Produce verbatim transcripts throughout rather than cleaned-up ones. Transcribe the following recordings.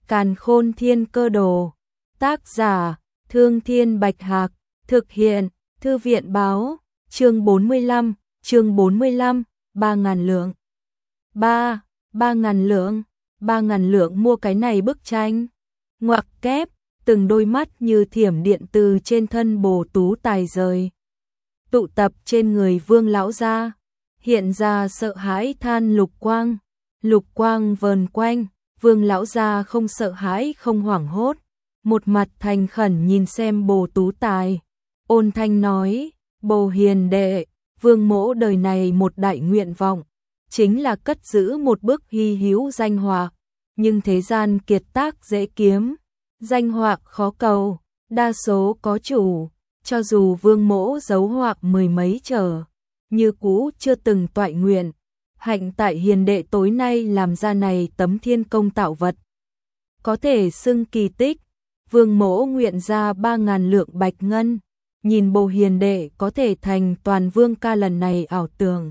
Càn Khôn Thiên Cơ Đồ. Tác giả: Thương Thiên Bạch Hạc. Thực hiện: Thư viện Báo. Chương bốn mươi lăm, chương bốn mươi lăm, ba ngàn lượng. Ba, ba ngàn lượng, ba ngàn lượng mua cái này bức tranh. Ngoặc kép, từng đôi mắt như thiểm điện từ trên thân Bồ Tú Tài rời. Tụ tập trên người Vương lão gia, hiện ra sợ hãi than lục quang. Lục quang vờn quanh, Vương lão gia không sợ hãi không hoảng hốt, một mặt thành khẩn nhìn xem Bồ Tú Tài, ôn thanh nói: "Bồ hiền đệ, Vương mỗ đời này một đại nguyện vọng, chính là cất giữ một bức hy hữu danh họa, nhưng thế gian kiệt tác dễ kiếm, danh họa khó cầu, đa số có chủ, cho dù Vương mỗ dấu họa mười mấy trở, như cũ chưa từng toại nguyện. Hạnh tại hiền đệ tối nay làm ra này tấm thiên công tạo vật, có thể xưng kỳ tích, Vương mỗ nguyện ra ba ngàn lượng bạch ngân, nhìn Bồ hiền đệ có thể thành toàn Vương ca lần này ảo tưởng."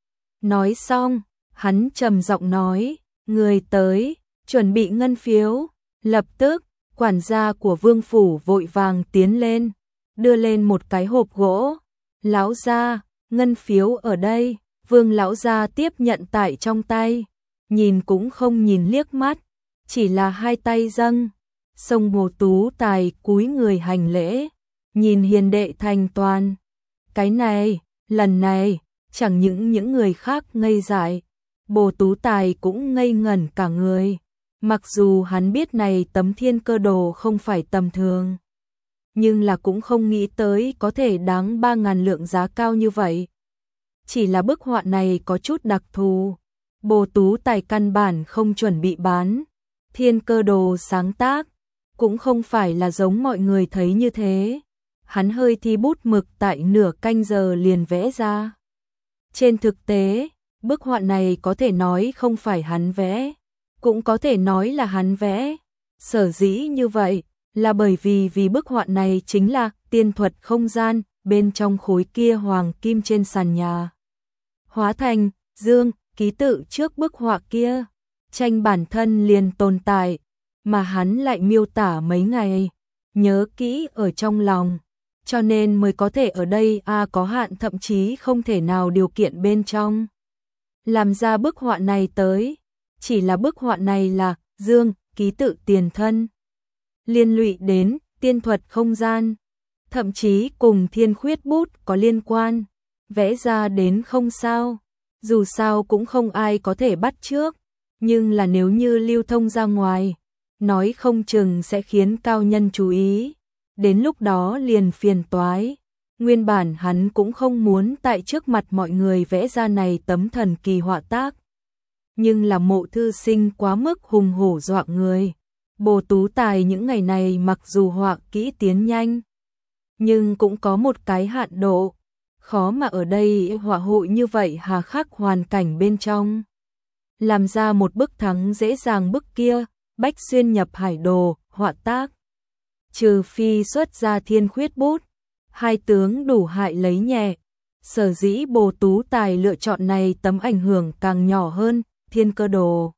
Nói xong, hắn trầm giọng nói: "Người tới, chuẩn bị ngân phiếu." Lập tức, quản gia của Vương phủ vội vàng tiến lên, đưa lên một cái hộp gỗ. "Lão gia, ngân phiếu ở đây." Vương lão gia tiếp nhận tại trong tay, nhìn cũng không nhìn liếc mắt, chỉ là hai tay dâng. Song Bồ Tú Tài cúi người hành lễ, nhìn hiền đệ thành toàn. Cái này, lần này, chẳng những những người khác ngây dại, Bồ Tú Tài cũng ngây ngẩn cả người. Mặc dù hắn biết này tấm thiên cơ đồ không phải tầm thường, nhưng là cũng không nghĩ tới có thể đáng ba ngàn lượng giá cao như vậy. Chỉ là bức họa này có chút đặc thù, Bồ Tú Tài căn bản không chuẩn bị bán. Thiên cơ đồ sáng tác cũng không phải là giống mọi người thấy như thế. Hắn hơi thi bút mực tại nửa canh giờ liền vẽ ra. Trên thực tế, bức họa này có thể nói không phải hắn vẽ, cũng có thể nói là hắn vẽ. Sở dĩ như vậy là bởi vì vì bức họa này chính là tiên thuật không gian bên trong khối kia hoàng kim trên sàn nhà, hóa thành dương ký tự trước bức họa kia. Tranh bản thân liền tồn tại, mà hắn lại miêu tả mấy ngày, nhớ kỹ ở trong lòng, cho nên mới có thể ở đây a à, có hạn thậm chí không thể nào điều kiện bên trong làm ra bức họa này tới. Chỉ là bức họa này là dương ký tự tiền thân, liên lụy đến tiên thuật không gian, thậm chí cùng thiên khuyết bút có liên quan, vẽ ra đến không sao, dù sao cũng không ai có thể bắt chước, nhưng là nếu như lưu thông ra ngoài, nói không chừng sẽ khiến cao nhân chú ý, đến lúc đó liền phiền toái. Nguyên bản hắn cũng không muốn tại trước mặt mọi người vẽ ra này tấm thần kỳ họa tác, nhưng là Mộ thư sinh quá mức hùng hổ dọa người. Bồ Tú Tài những ngày này mặc dù họa kỹ tiến nhanh, nhưng cũng có một cái hạn độ, khó mà ở đây họa hội như vậy hà khắc hoàn cảnh bên trong, làm ra một bức thắng dễ dàng bức kia, bách xuyên nhập hải đồ, họa tác. Trừ phi xuất ra thiên khuyết bút, hai tướng đủ hại lấy nhẹ. Sở dĩ Bồ Tú Tài lựa chọn này tấm ảnh hưởng càng nhỏ hơn, thiên cơ đồ.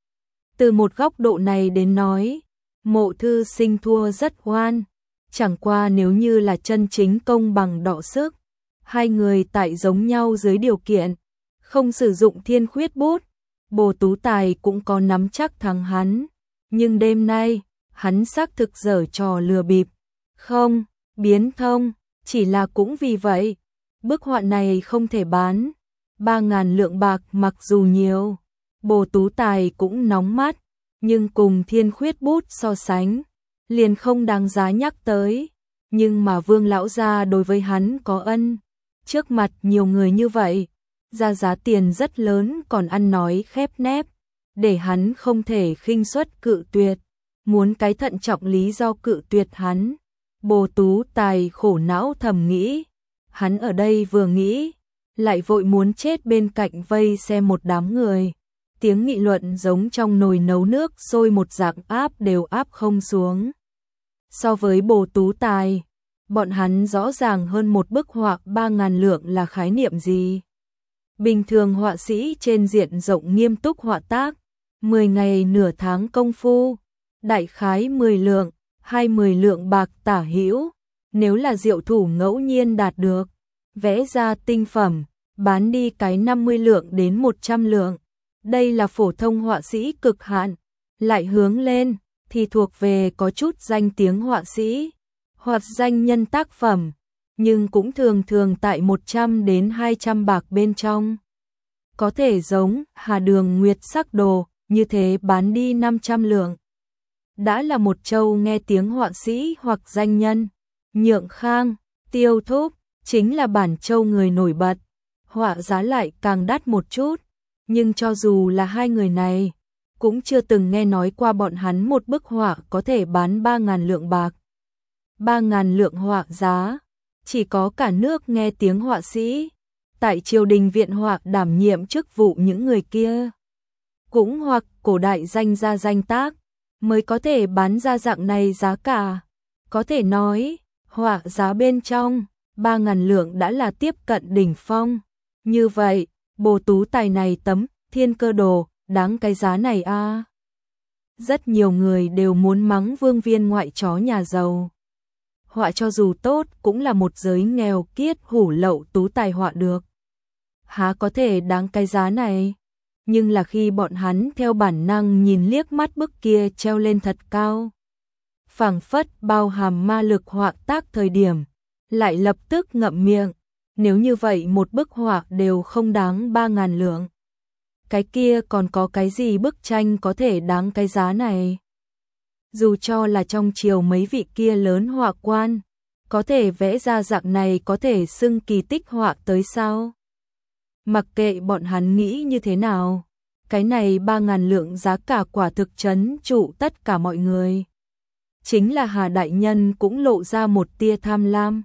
Từ một góc độ này đến nói, Mộ thư sinh thua rất oan. Chẳng qua nếu như là chân chính công bằng đọ sức, hai người tại giống nhau dưới điều kiện, không sử dụng thiên khuyết bút, Bồ Tú Tài cũng có nắm chắc thắng hắn. Nhưng đêm nay, hắn xác thực giở trò lừa bịp, không, biến thông, chỉ là cũng vì vậy, bức họa này không thể bán. Ba ngàn lượng bạc mặc dù nhiều, Bồ Tú Tài cũng nóng mắt, nhưng cùng thiên khuyết bút so sánh, liền không đáng giá nhắc tới. Nhưng mà Vương lão gia đối với hắn có ân, trước mặt nhiều người như vậy, ra giá tiền rất lớn còn ăn nói khép nép, để hắn không thể khinh suất cự tuyệt, muốn cái thận trọng lý do cự tuyệt hắn. Bồ Tú Tài khổ não thầm nghĩ, hắn ở đây vừa nghĩ, lại vội muốn chết bên cạnh vây xem một đám người. Tiếng nghị luận giống trong nồi nấu nước sôi một dạng áp đều áp không xuống. So với Bồ Tú Tài, bọn hắn rõ ràng hơn một bức họa ba ngàn lượng là khái niệm gì. Bình thường họa sĩ trên diện rộng nghiêm túc họa tác, mười ngày nửa tháng công phu, đại khái mười lượng, hai mươi lượng bạc tả hữu, nếu là diệu thủ ngẫu nhiên đạt được, vẽ ra tinh phẩm, bán đi cái năm mươi lượng đến một trăm lượng. Đây là phổ thông họa sĩ cực hạn, lại hướng lên thì thuộc về có chút danh tiếng họa sĩ, hoặc danh nhân tác phẩm, nhưng cũng thường thường tại một trăm đến hai trăm bạc bên trong. Có thể giống Hà Đường Nguyệt Sắc Đồ, như thế bán đi năm trăm lượng. Đã là một châu nghe tiếng họa sĩ hoặc danh nhân. Nhượng Khang, Tiêu Thúc, chính là bản châu người nổi bật, họa giá lại càng đắt một chút, nhưng cho dù là hai người này, cũng chưa từng nghe nói qua bọn hắn một bức họa có thể bán ba ngàn lượng bạc. ba ngàn lượng họa giá, chỉ có cả nước nghe tiếng họa sĩ, tại triều đình viện họa đảm nhiệm chức vụ những người kia, cũng hoặc cổ đại danh gia danh tác, mới có thể bán ra dạng này giá cả. Có thể nói, họa giá bên trong, ba ngàn lượng đã là tiếp cận đỉnh phong. Như vậy, Bồ Tú Tài này tấm Thiên Cơ Đồ, đáng cái giá này a. À. Rất nhiều người đều muốn mắng Vương Viên ngoại chó nhà giàu. Họa cho dù tốt cũng là một giới nghèo kiết hủ lậu tú tài họa được. Há có thể đáng cái giá này? Nhưng là khi bọn hắn theo bản năng nhìn liếc mắt bức kia treo lên thật cao, phảng phất bao hàm ma lực họa tác thời điểm, lại lập tức ngậm miệng. Nếu như vậy một bức họa đều không đáng ba ngàn lượng, cái kia còn có cái gì bức tranh có thể đáng cái giá này? Dù cho là trong triều mấy vị kia lớn họa quan, có thể vẽ ra dạng này có thể xưng kỳ tích họa tới sao? Mặc kệ bọn hắn nghĩ như thế nào, cái này ba ngàn lượng giá cả quả thực trấn trụ tất cả mọi người. Chính là Hà Đại Nhân cũng lộ ra một tia tham lam.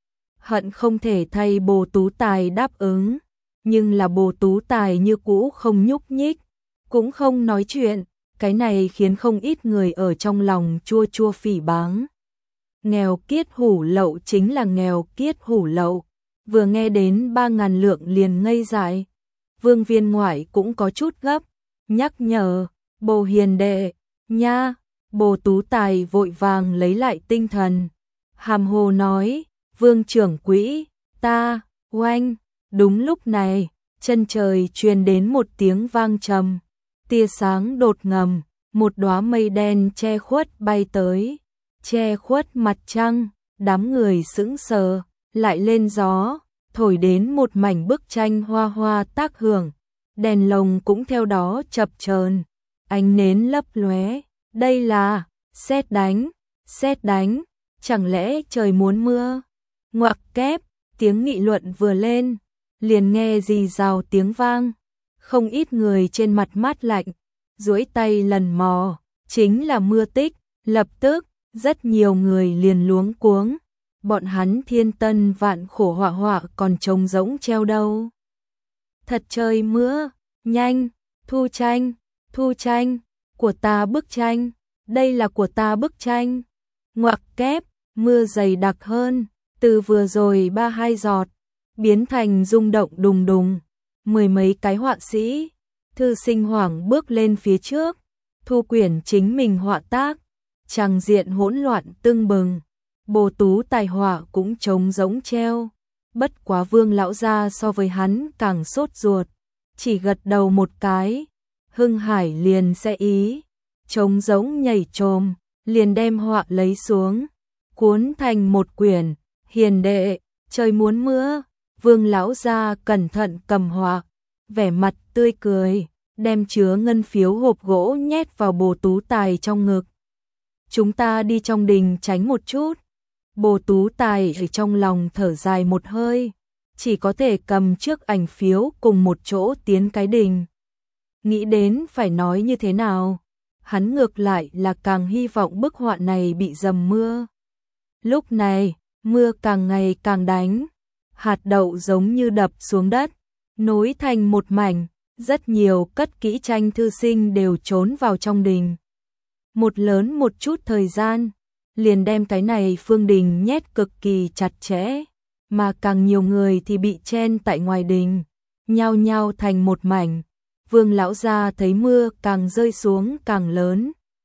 Hận không thể thay Bồ Tú Tài đáp ứng, nhưng là Bồ Tú Tài như cũ không nhúc nhích, cũng không nói chuyện, cái này khiến không ít người ở trong lòng chua chua phỉ báng. Nghèo kiết hủ lậu chính là nghèo kiết hủ lậu, vừa nghe đến ba ngàn lượng liền ngây dại. Vương Viên ngoại cũng có chút gấp, nhắc nhở, Bồ hiền đệ, nha. Bồ Tú Tài vội vàng lấy lại tinh thần, hàm hồ nói, Vương trưởng quỹ, ta, oanh. Đúng lúc này, chân trời truyền đến một tiếng vang trầm, tia sáng đột ngầm, một đóa mây đen che khuất bay tới, che khuất mặt trăng, đám người sững sờ, lại lên gió, thổi đến một mảnh bức tranh hoa hoa tác hưởng, đèn lồng cũng theo đó chập chờn, ánh nến lấp lóe. Đây là sét đánh, sét đánh, chẳng lẽ trời muốn mưa? Ngoặc kép, tiếng nghị luận vừa lên, liền nghe rì rào tiếng vang, không ít người trên mặt mát lạnh, duỗi tay lần mò, chính là mưa tích, lập tức, rất nhiều người liền luống cuống, bọn hắn thiên tân vạn khổ họa họa còn trống rỗng treo đâu. Thật trời mưa, nhanh, thu tranh, thu tranh, của ta bức tranh, đây là của ta bức tranh. Ngoặc kép, mưa dày đặc hơn, từ vừa rồi ba hai giọt, biến thành rung động đùng đùng, mười mấy cái họa sĩ, thư sinh hoảng bước lên phía trước, thu quyển chính mình họa tác, tràng diện hỗn loạn tưng bừng, Bồ Tú Tài họa cũng trống rỗng treo, bất quá Vương lão gia so với hắn càng sốt ruột, chỉ gật đầu một cái, Hưng Hải liền sẽ ý, trống rỗng nhảy trồm, liền đem họa lấy xuống, cuốn thành một quyển, hiền đệ, trời muốn mưa. Vương lão gia cẩn thận cầm họa, vẻ mặt tươi cười, đem chứa ngân phiếu hộp gỗ nhét vào Bồ Tú Tài trong ngực. Chúng ta đi trong đình tránh một chút. Bồ Tú Tài ở trong lòng thở dài một hơi, chỉ có thể cầm trước ảnh phiếu cùng một chỗ tiến cái đình. Nghĩ đến phải nói như thế nào, hắn ngược lại là càng hy vọng bức họa này bị dầm mưa. Lúc này, mưa càng ngày càng đánh, hạt đậu giống như đập xuống đất, nối thành một mảnh, rất nhiều cất kỹ tranh thư sinh đều trốn vào trong đình. Một lớn một chút thời gian, liền đem cái này phương đình nhét cực kỳ chặt chẽ, mà càng nhiều người thì bị chen tại ngoài đình, nhao nhao thành một mảnh. Vương lão gia thấy mưa càng rơi xuống càng lớn,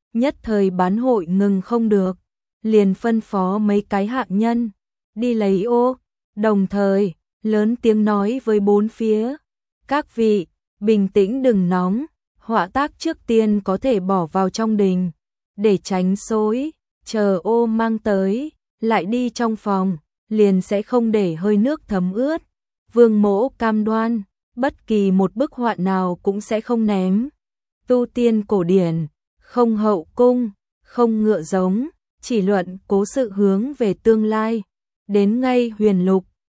nhất thời bán hội ngừng không được, liền phân phó mấy cái hạng nhân đi lấy ô, đồng thời lớn tiếng nói với bốn phía, các vị, bình tĩnh đừng nóng, họa tác trước tiên có thể bỏ vào trong đình, để tránh xối, chờ ô mang tới, lại đi trong phòng, liền sẽ không để hơi nước thấm ướt. Vương Mỗ cam đoan, bất kỳ một bức họa nào cũng sẽ không ném. Tu tiên cổ điển, không hậu cung, không ngựa giống, chỉ luận cố sự hướng về tương lai. Đến ngay huyền lục,